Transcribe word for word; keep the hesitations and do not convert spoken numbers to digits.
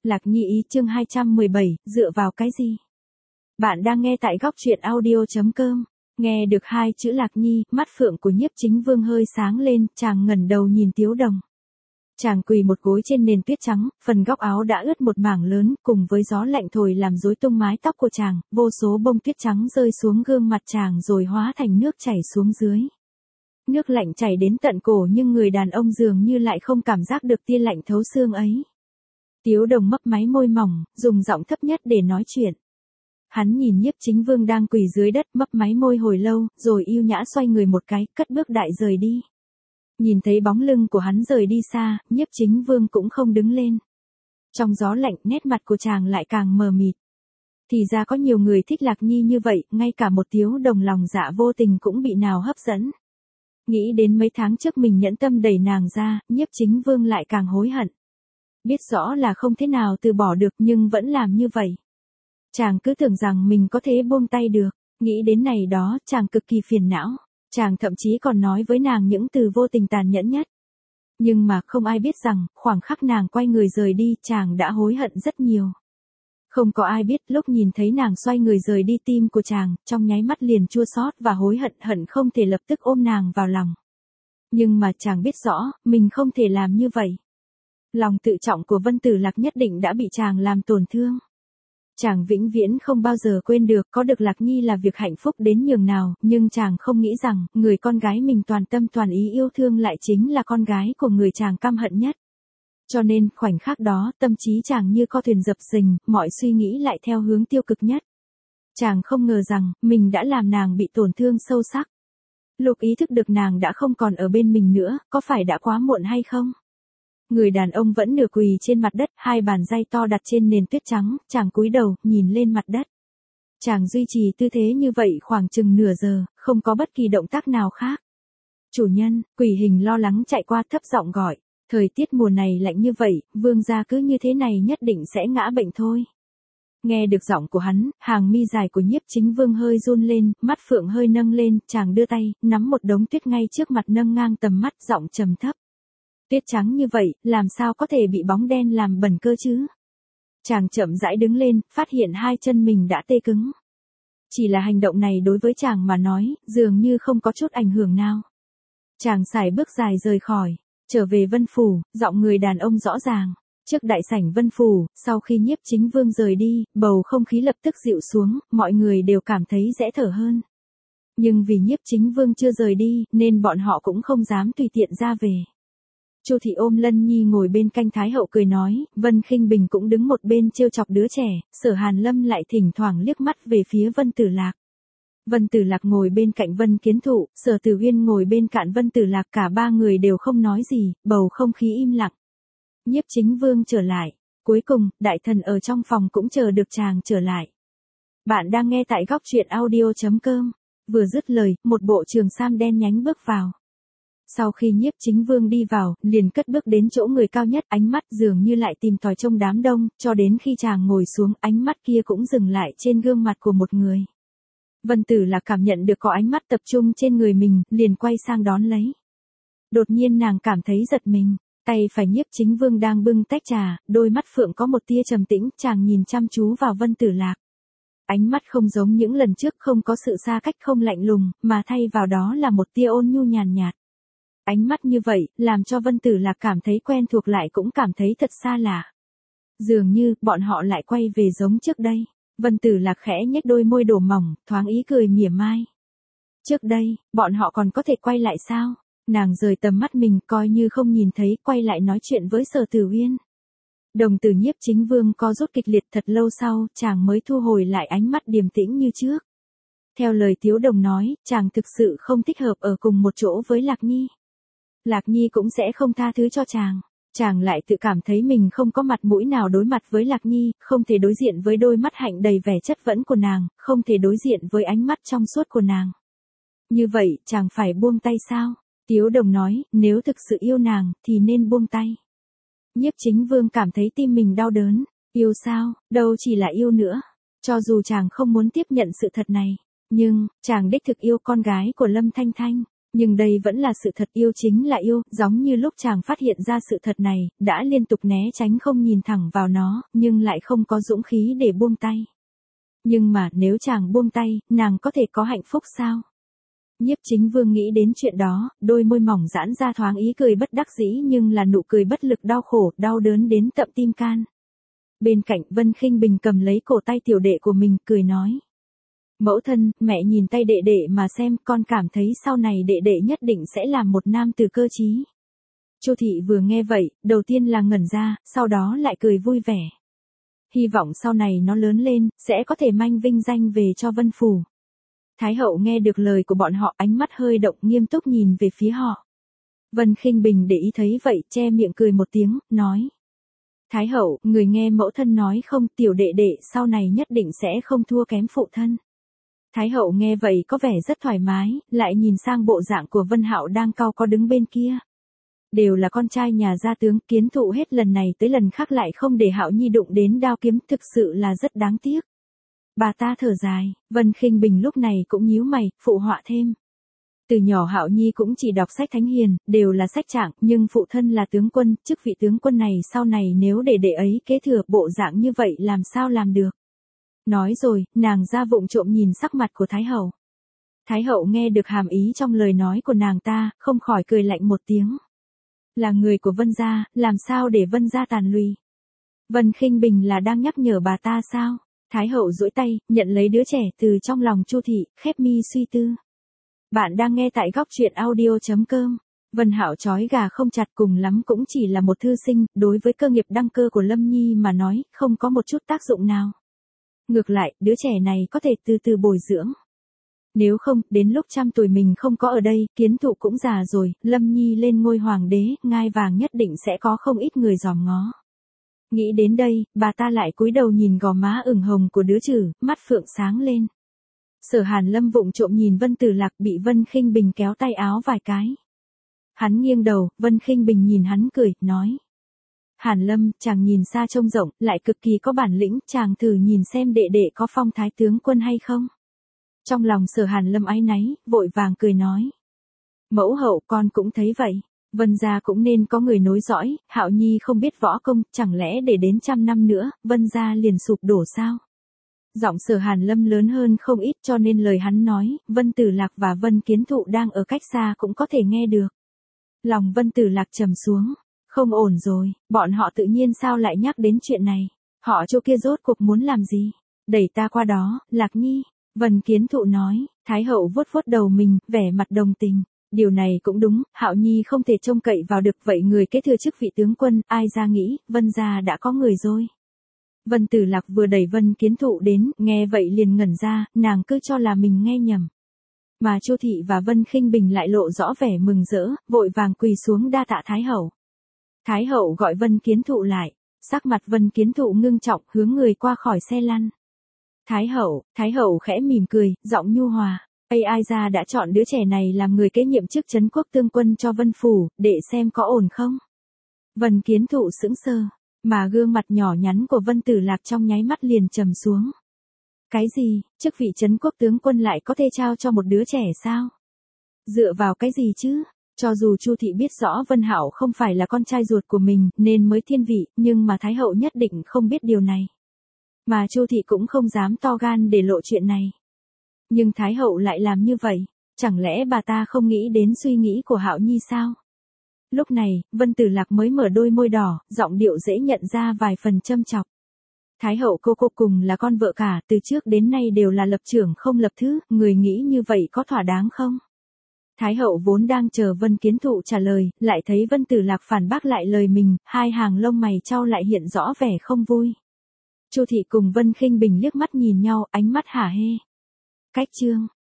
Lạc Nhi ý chương hai trăm mười bảy, dựa vào cái gì? Bạn đang nghe tại góc truyện audio chấm com. Nghe được hai chữ Lạc Nhi, mắt phượng của Nhiếp Chính Vương hơi sáng lên, chàng ngẩng đầu nhìn Tiếu Đồng. Chàng quỳ một gối trên nền tuyết trắng, phần góc áo đã ướt một mảng lớn, cùng với gió lạnh thổi làm rối tung mái tóc của chàng, vô số bông tuyết trắng rơi xuống gương mặt chàng rồi hóa thành nước chảy xuống dưới. Nước lạnh chảy đến tận cổ nhưng người đàn ông dường như lại không cảm giác được tia lạnh thấu xương ấy. Tiếu Đồng mấp máy môi mỏng, dùng giọng thấp nhất để nói chuyện. Hắn nhìn Nhiếp Chính Vương đang quỳ dưới đất mấp máy môi hồi lâu, rồi yêu nhã xoay người một cái, cất bước đại rời đi. Nhìn thấy bóng lưng của hắn rời đi xa, Nhiếp Chính Vương cũng không đứng lên. Trong gió lạnh, nét mặt của chàng lại càng mờ mịt. Thì ra có nhiều người thích Lạc Nhi như vậy, ngay cả một Tiếu Đồng lòng dạ vô tình cũng bị nào hấp dẫn. Nghĩ đến mấy tháng trước mình nhẫn tâm đẩy nàng ra, Nhiếp Chính Vương lại càng hối hận. Biết rõ là không thể nào từ bỏ được nhưng vẫn làm như vậy. Chàng cứ tưởng rằng mình có thể buông tay được, nghĩ đến này đó, chàng cực kỳ phiền não. Chàng thậm chí còn nói với nàng những từ vô tình tàn nhẫn nhất. Nhưng mà không ai biết rằng, khoảng khắc nàng quay người rời đi, chàng đã hối hận rất nhiều. Không có ai biết lúc nhìn thấy nàng xoay người rời đi tim của chàng, trong nháy mắt liền chua xót và hối hận hận không thể lập tức ôm nàng vào lòng. Nhưng mà chàng biết rõ, mình không thể làm như vậy. Lòng tự trọng của Vân Tử Lạc nhất định đã bị chàng làm tổn thương. Chàng vĩnh viễn không bao giờ quên được có được Lạc Nhi là việc hạnh phúc đến nhường nào, nhưng chàng không nghĩ rằng, người con gái mình toàn tâm toàn ý yêu thương lại chính là con gái của người chàng căm hận nhất. Cho nên, khoảnh khắc đó, tâm trí chàng như co thuyền dập dềnh, mọi suy nghĩ lại theo hướng tiêu cực nhất. Chàng không ngờ rằng, mình đã làm nàng bị tổn thương sâu sắc. Lúc ý thức được nàng đã không còn ở bên mình nữa, có phải đã quá muộn hay không? Người đàn ông vẫn nửa quỳ trên mặt đất, hai bàn tay to đặt trên nền tuyết trắng, chàng cúi đầu, nhìn lên mặt đất. Chàng duy trì tư thế như vậy khoảng chừng nửa giờ, không có bất kỳ động tác nào khác. Chủ nhân, quỷ hình lo lắng chạy qua thấp giọng gọi. Thời tiết mùa này lạnh như vậy, vương gia cứ như thế này nhất định sẽ ngã bệnh thôi. Nghe được giọng của hắn, hàng mi dài của Nhiếp Chính Vương hơi run lên, mắt phượng hơi nâng lên, chàng đưa tay, nắm một đống tuyết ngay trước mặt nâng ngang tầm mắt, giọng trầm thấp. Tuyết trắng như vậy, làm sao có thể bị bóng đen làm bẩn cơ chứ? Chàng chậm rãi đứng lên, phát hiện hai chân mình đã tê cứng. Chỉ là hành động này đối với chàng mà nói, dường như không có chút ảnh hưởng nào. Chàng sải bước dài rời khỏi, trở về Vân Phủ, giọng người đàn ông rõ ràng. Trước đại sảnh Vân Phủ, sau khi Nhiếp Chính Vương rời đi, bầu không khí lập tức dịu xuống, mọi người đều cảm thấy dễ thở hơn. Nhưng vì Nhiếp Chính Vương chưa rời đi, nên bọn họ cũng không dám tùy tiện ra về. Chu thị ôm Lân Nhi ngồi bên canh Thái hậu cười nói, Vân Khinh Bình cũng đứng một bên trêu chọc đứa trẻ, Sở Hàn Lâm lại thỉnh thoảng liếc mắt về phía Vân Tử Lạc. Vân Tử Lạc ngồi bên cạnh Vân Kiến Thụ, Sở Tử Uyên ngồi bên cạnh Vân Tử Lạc, cả ba người đều không nói gì, bầu không khí im lặng. Nhiếp Chính Vương trở lại, cuối cùng, đại thần ở trong phòng cũng chờ được chàng trở lại. Bạn đang nghe tại góc truyện audio chấm com, vừa dứt lời, một bộ trường sam đen nhánh bước vào. Sau khi Nhiếp Chính Vương đi vào, liền cất bước đến chỗ người cao nhất, ánh mắt dường như lại tìm tòi trong đám đông, cho đến khi chàng ngồi xuống, ánh mắt kia cũng dừng lại trên gương mặt của một người. Vân Tử Lạc cảm nhận được có ánh mắt tập trung trên người mình, liền quay sang đón lấy. Đột nhiên nàng cảm thấy giật mình, tay phải Nhiếp Chính Vương đang bưng tách trà, đôi mắt phượng có một tia trầm tĩnh, chàng nhìn chăm chú vào Vân Tử Lạc. Ánh mắt không giống những lần trước, không có sự xa cách, không lạnh lùng, mà thay vào đó là một tia ôn nhu nhàn nhạt. Ánh mắt như vậy, làm cho Vân Tử Lạc cảm thấy quen thuộc lại cũng cảm thấy thật xa lạ. Dường như, bọn họ lại quay về giống trước đây. Vân Tử Lạc khẽ nhếch đôi môi đổ mỏng, thoáng ý cười mỉa mai. Trước đây, bọn họ còn có thể quay lại sao? Nàng rời tầm mắt mình, coi như không nhìn thấy, quay lại nói chuyện với Sở Tử Uyên. Đồng tử Nhiếp Chính Vương co rút kịch liệt, thật lâu sau, chàng mới thu hồi lại ánh mắt điềm tĩnh như trước. Theo lời Tiếu Đồng nói, chàng thực sự không thích hợp ở cùng một chỗ với Lạc Nhi. Lạc Nhi cũng sẽ không tha thứ cho chàng. Chàng lại tự cảm thấy mình không có mặt mũi nào đối mặt với Lạc Nhi, không thể đối diện với đôi mắt hạnh đầy vẻ chất vấn của nàng, không thể đối diện với ánh mắt trong suốt của nàng. Như vậy, chàng phải buông tay sao? Tiếu Đồng nói, nếu thực sự yêu nàng, thì nên buông tay. Nhiếp Chính Vương cảm thấy tim mình đau đớn. Yêu sao? Đâu chỉ là yêu nữa. Cho dù chàng không muốn tiếp nhận sự thật này, nhưng, chàng đích thực yêu con gái của Lâm Thanh Thanh. Nhưng đây vẫn là sự thật, yêu chính là yêu, giống như lúc chàng phát hiện ra sự thật này, đã liên tục né tránh không nhìn thẳng vào nó, nhưng lại không có dũng khí để buông tay. Nhưng mà nếu chàng buông tay, nàng có thể có hạnh phúc sao? Nhiếp Chính Vương nghĩ đến chuyện đó, đôi môi mỏng giãn ra thoáng ý cười bất đắc dĩ nhưng là nụ cười bất lực đau khổ, đau đớn đến tận tim can. Bên cạnh Vân Khinh Bình cầm lấy cổ tay tiểu đệ của mình, cười nói. Mẫu thân, mẹ nhìn tay đệ đệ mà xem, con cảm thấy sau này đệ đệ nhất định sẽ làm một nam tử cơ trí. Chu thị vừa nghe vậy, đầu tiên là ngẩn ra, sau đó lại cười vui vẻ. Hy vọng sau này nó lớn lên, sẽ có thể mang vinh danh về cho Vân phủ. Thái hậu nghe được lời của bọn họ, ánh mắt hơi động, nghiêm túc nhìn về phía họ. Vân Khinh Bình để ý thấy vậy, che miệng cười một tiếng, nói. Thái hậu, người nghe mẫu thân nói không, tiểu đệ đệ sau này nhất định sẽ không thua kém phụ thân. Thái hậu nghe vậy có vẻ rất thoải mái, lại nhìn sang bộ dạng của Vân Hạo đang cau có đứng bên kia. Đều là con trai nhà gia tướng, Kiến Thụ hết lần này tới lần khác lại không để Hạo Nhi đụng đến đao kiếm, thực sự là rất đáng tiếc. Bà ta thở dài, Vân Khinh Bình lúc này cũng nhíu mày, phụ họa thêm. Từ nhỏ Hạo Nhi cũng chỉ đọc sách thánh hiền, đều là sách trạng, nhưng phụ thân là tướng quân, chức vị tướng quân này sau này nếu để đệ ấy kế thừa bộ dạng như vậy làm sao làm được. Nói rồi, nàng ra vụng trộm nhìn sắc mặt của Thái hậu. Thái hậu nghe được hàm ý trong lời nói của nàng ta, không khỏi cười lạnh một tiếng. Là người của Vân gia, làm sao để Vân gia tàn lụy? Vân Khinh Bình là đang nhắc nhở bà ta sao? Thái hậu duỗi tay, nhận lấy đứa trẻ từ trong lòng Chu thị, khép mi suy tư. Bạn đang nghe tại góc truyện audio chấm com. Vân Hạo trói gà không chặt, cùng lắm cũng chỉ là một thư sinh, đối với cơ nghiệp đăng cơ của Lâm Nhi mà nói, không có một chút tác dụng nào. Ngược lại, đứa trẻ này có thể từ từ bồi dưỡng. Nếu không, đến lúc trăm tuổi mình không có ở đây, Kiến Thụ cũng già rồi, Lâm Nhi lên ngôi hoàng đế, ngai vàng nhất định sẽ có không ít người dòm ngó. Nghĩ đến đây, bà ta lại cúi đầu nhìn gò má ửng hồng của đứa chử, mắt phượng sáng lên. Sở Hàn Lâm vụng trộm nhìn Vân Tử Lạc, bị Vân Khinh Bình kéo tay áo vài cái. Hắn nghiêng đầu, Vân Khinh Bình nhìn hắn cười, nói. Hàn Lâm, chàng nhìn xa trông rộng, lại cực kỳ có bản lĩnh, chàng thử nhìn xem đệ đệ có phong thái tướng quân hay không. Trong lòng Sở Hàn Lâm áy náy, vội vàng cười nói. Mẫu hậu, con cũng thấy vậy. Vân gia cũng nên có người nối dõi, Hạo Nhi không biết võ công, chẳng lẽ để đến trăm năm nữa, Vân gia liền sụp đổ sao? Giọng Sở Hàn Lâm lớn hơn không ít, cho nên lời hắn nói, Vân Tử Lạc và Vân Kiến Thụ đang ở cách xa cũng có thể nghe được. Lòng Vân Tử Lạc trầm xuống, không ổn rồi, bọn họ tự nhiên sao lại nhắc đến chuyện này? Họ chỗ kia rốt cuộc muốn làm gì? Đẩy ta qua đó, Lạc Nhi. Vân Kiến Thụ nói, Thái hậu vuốt vuốt đầu mình, vẻ mặt đồng tình. Điều này cũng đúng, Hạo Nhi không thể trông cậy vào được, vậy người kế thừa chức vị tướng quân, ai ra nghĩ, Vân gia đã có người rồi. Vân Tử Lạc vừa đẩy Vân Kiến Thụ đến, nghe vậy liền ngẩn ra, nàng cứ cho là mình nghe nhầm. Mà Chu thị và Vân Khinh Bình lại lộ rõ vẻ mừng rỡ, vội vàng quỳ xuống đa tạ Thái hậu. Thái hậu gọi Vân Kiến Thụ lại, sắc mặt Vân Kiến Thụ ngưng trọng, hướng người qua khỏi xe lăn. Thái hậu, Thái hậu khẽ mỉm cười, giọng nhu hòa. Ây ai ra đã chọn đứa trẻ này làm người kế nhiệm chức trấn quốc tương quân cho Vân phủ, để xem có ổn không. Vân Kiến Thụ sững sờ, mà gương mặt nhỏ nhắn của Vân Tử Lạc trong nháy mắt liền trầm xuống. Cái gì, chức vị trấn quốc tướng quân lại có thể trao cho một đứa trẻ sao? Dựa vào cái gì chứ? Cho dù Chu thị biết rõ Vân Hạo không phải là con trai ruột của mình nên mới thiên vị, nhưng mà Thái hậu nhất định không biết điều này. Mà Chu thị cũng không dám to gan để lộ chuyện này. Nhưng Thái hậu lại làm như vậy, chẳng lẽ bà ta không nghĩ đến suy nghĩ của Hạo Nhi sao? Lúc này, Vân Tử Lạc mới mở đôi môi đỏ, giọng điệu dễ nhận ra vài phần châm chọc. Thái hậu cô cô cùng là con vợ cả, từ trước đến nay đều là lập trưởng không lập thứ, người nghĩ như vậy có thỏa đáng không? Thái hậu vốn đang chờ Vân Kiến Thụ trả lời, lại thấy Vân Tử Lạc phản bác lại lời mình, hai hàng lông mày chau lại hiện rõ vẻ không vui. Chu thị cùng Vân Khinh Bình liếc mắt nhìn nhau, ánh mắt hả hê. Cách chương